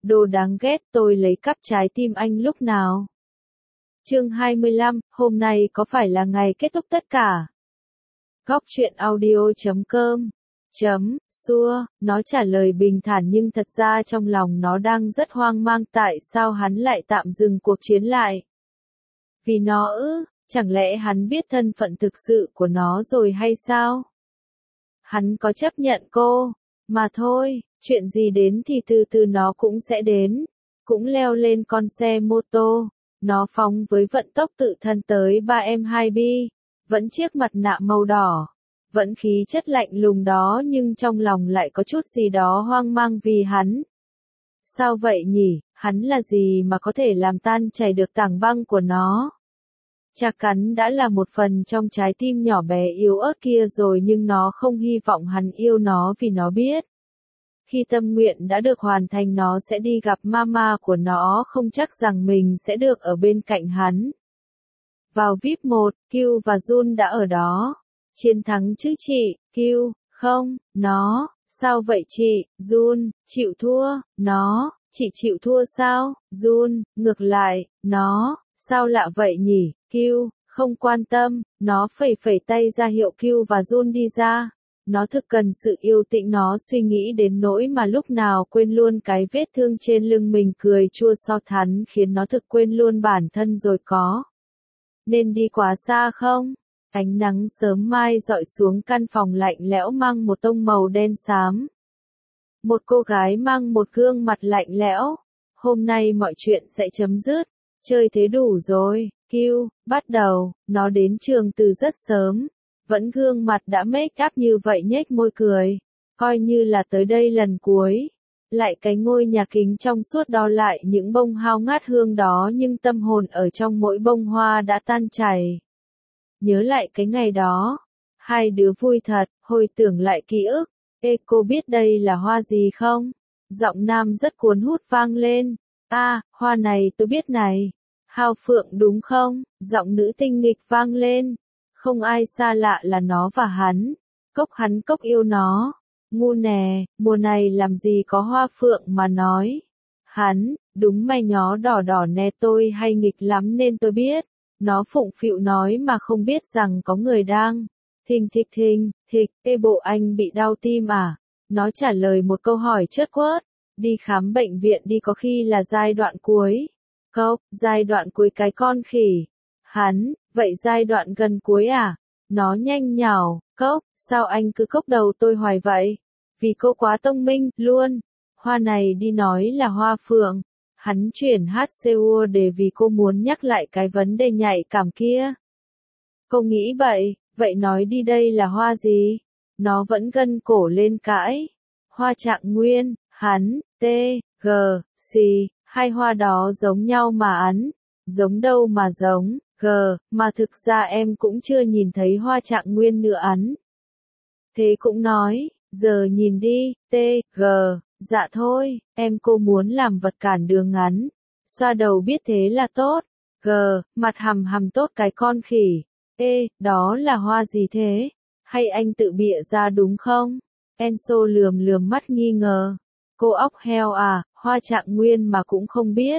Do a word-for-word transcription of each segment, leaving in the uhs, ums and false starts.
Đồ đáng ghét, tôi lấy cắp trái tim anh lúc nào? Chương hai mươi lăm, hôm nay có phải là ngày kết thúc tất cả? Góc truyện audio chấm com chấm xua, nó trả lời bình thản nhưng thật ra trong lòng nó đang rất hoang mang tại sao hắn lại tạm dừng cuộc chiến lại. Vì nó ư, chẳng lẽ hắn biết thân phận thực sự của nó rồi hay sao? Hắn có chấp nhận cô, mà thôi, chuyện gì đến thì từ từ nó cũng sẽ đến. Cũng leo lên con xe mô tô, nó phóng với vận tốc tự thân tới ba em hai B, vẫn chiếc mặt nạ màu đỏ, vẫn khí chất lạnh lùng đó nhưng trong lòng lại có chút gì đó hoang mang vì hắn. Sao vậy nhỉ, hắn là gì mà có thể làm tan chảy được tảng băng của nó? Chà cắn đã là một phần trong trái tim nhỏ bé yếu ớt kia rồi nhưng nó không hy vọng hắn yêu nó vì nó biết. Khi tâm nguyện đã được hoàn thành nó sẽ đi gặp mama của nó không chắc rằng mình sẽ được ở bên cạnh hắn. Vào vi ai pi một, Q và Jun đã ở đó. Chiến thắng chứ chị, Q, không, nó, sao vậy chị, Jun, chịu thua, nó, chị chịu thua sao, Jun, ngược lại, nó, sao lạ vậy nhỉ, Q, không quan tâm, nó phẩy phẩy tay ra hiệu Q và Jun đi ra. Nó thực cần sự yêu tĩnh nó suy nghĩ đến nỗi mà lúc nào quên luôn cái vết thương trên lưng mình cười chua xót hắn khiến nó thực quên luôn bản thân rồi có. Nên đi quá xa không? Ánh nắng sớm mai dọi xuống căn phòng lạnh lẽo mang một tông màu đen xám. Một cô gái mang một gương mặt lạnh lẽo. Hôm nay mọi chuyện sẽ chấm dứt. Chơi thế đủ rồi, Q, bắt đầu, nó đến trường từ rất sớm. Vẫn gương mặt đã make up như vậy nhếch môi cười. Coi như là tới đây lần cuối. Lại cái ngôi nhà kính trong suốt đó lại những bông hao ngát hương đó nhưng tâm hồn ở trong mỗi bông hoa đã tan chảy. Nhớ lại cái ngày đó. Hai đứa vui thật, hồi tưởng lại ký ức. Ê cô biết đây là hoa gì không? Giọng nam rất cuốn hút vang lên. À, hoa này tôi biết này. Hao phượng đúng không? Giọng nữ tinh nghịch vang lên. Không ai xa lạ là nó và hắn. Cốc hắn cốc yêu nó. Ngu nè, mùa này làm gì có hoa phượng mà nói. Hắn, đúng mày nhó đỏ đỏ nè tôi hay nghịch lắm nên tôi biết. Nó phụng phịu nói mà không biết rằng có người đang. Thình thịch thình, thịch, ê bộ anh bị đau tim à? Nó trả lời một câu hỏi chớt quớt. Đi khám bệnh viện đi có khi là giai đoạn cuối. Cốc, giai đoạn cuối cái con khỉ. Hắn, vậy giai đoạn gần cuối à? Nó nhanh nhảu, cốc, sao anh cứ cốc đầu tôi hoài vậy? Vì cô quá thông minh, luôn. Hoa này đi nói là hoa phượng. Hắn chuyển hát xê để vì cô muốn nhắc lại cái vấn đề nhạy cảm kia. Cô nghĩ vậy, vậy nói đi đây là hoa gì? Nó vẫn gân cổ lên cãi. Hoa trạng nguyên, hắn, T, G, C, hai hoa đó giống nhau mà ắn. Giống đâu mà giống. G, mà thực ra em cũng chưa nhìn thấy hoa trạng nguyên nữa ắn. Thế cũng nói, giờ nhìn đi, T, G, dạ thôi, em cô muốn làm vật cản đường ngắn. Xoa đầu biết thế là tốt. G, mặt hầm hầm tốt cái con khỉ. Ê, đó là hoa gì thế? Hay anh tự bịa ra đúng không? Enso lườm lườm mắt nghi ngờ. Cô óc heo à, hoa trạng nguyên mà cũng không biết.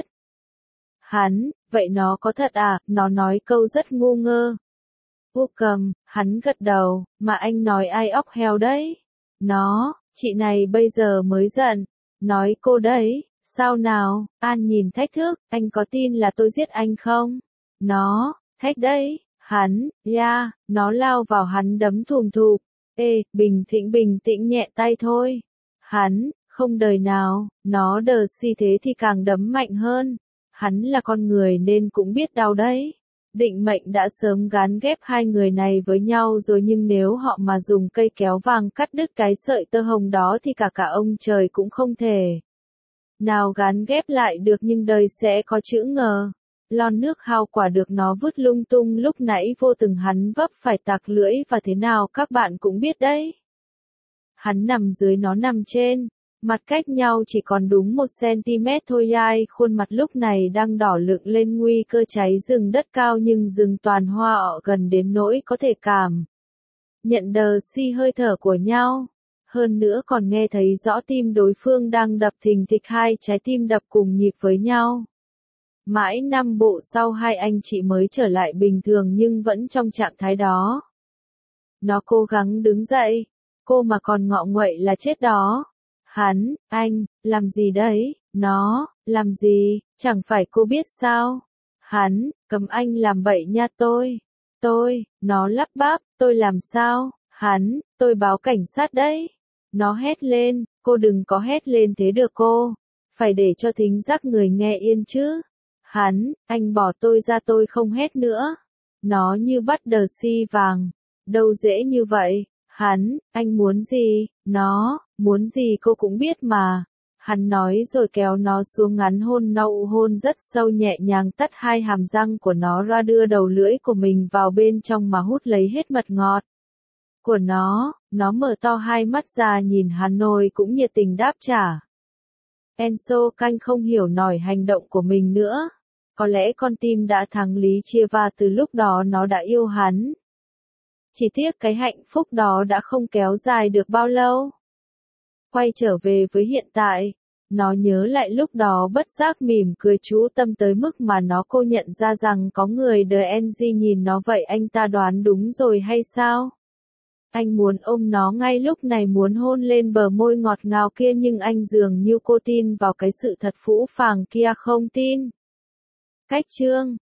Hắn, vậy nó có thật à, nó nói câu rất ngu ngơ. Vô cầm, hắn gật đầu, mà anh nói ai óc heo đấy? Nó, chị này bây giờ mới giận. Nói cô đấy, sao nào, An nhìn thách thức, anh có tin là tôi giết anh không? Nó, thách đấy, hắn, ya, yeah, nó lao vào hắn đấm thùm thụp. Ê, bình tĩnh bình tĩnh nhẹ tay thôi. Hắn, không đời nào, nó đờ si thế thì càng đấm mạnh hơn. Hắn là con người nên cũng biết đau đấy. Định mệnh đã sớm gán ghép hai người này với nhau rồi nhưng nếu họ mà dùng cây kéo vàng cắt đứt cái sợi tơ hồng đó thì cả cả ông trời cũng không thể nào gán ghép lại được nhưng đời sẽ có chữ ngờ. Lon nước hao quả được nó vứt lung tung lúc nãy vô từng hắn vấp phải tạc lưỡi và thế nào các bạn cũng biết đấy. Hắn nằm dưới nó nằm trên. Mặt cách nhau chỉ còn đúng một xăng-ti-mét thôi ai, khuôn mặt lúc này đang đỏ lựng lên nguy cơ cháy rừng đất cao nhưng rừng toàn hoa ọ gần đến nỗi có thể cảm nhận đờ si hơi thở của nhau. Hơn nữa còn nghe thấy rõ tim đối phương đang đập thình thịch, hai trái tim đập cùng nhịp với nhau. Mãi năm bộ sau hai anh chị mới trở lại bình thường nhưng vẫn trong trạng thái đó. Nó cố gắng đứng dậy, cô mà còn ngọ nguậy là chết đó. Hắn, anh, làm gì đấy, nó, làm gì, chẳng phải cô biết sao? Hắn, cấm anh làm bậy nha tôi. Tôi, nó lắp bắp, tôi làm sao? Hắn, tôi báo cảnh sát đấy. Nó hét lên, cô đừng có hét lên thế được cô. Phải để cho thính giác người nghe yên chứ. Hắn, anh bỏ tôi ra tôi không hét nữa. Nó như bắt đờ si vàng. Đâu dễ như vậy. Hắn, anh muốn gì? Nó, muốn gì cô cũng biết mà. Hắn nói rồi kéo nó xuống ngắn hôn nậu hôn rất sâu nhẹ nhàng tắt hai hàm răng của nó ra, đưa đầu lưỡi của mình vào bên trong mà hút lấy hết mật ngọt của nó. Nó mở to hai mắt ra nhìn hắn rồi cũng nhiệt tình đáp trả. Enzo Canh không hiểu nổi hành động của mình nữa. Có lẽ con tim đã thắng lý chia và từ lúc đó nó đã yêu hắn. Chỉ tiếc cái hạnh phúc đó đã không kéo dài được bao lâu. Quay trở về với hiện tại, nó nhớ lại lúc đó bất giác mỉm cười chú tâm tới mức mà nó cô nhận ra rằng có người đờ en giê nhìn nó vậy. Anh ta đoán đúng rồi hay sao? Anh muốn ôm nó ngay lúc này, muốn hôn lên bờ môi ngọt ngào kia, nhưng anh dường như cô tin vào cái sự thật phũ phàng kia không tin. Cách chương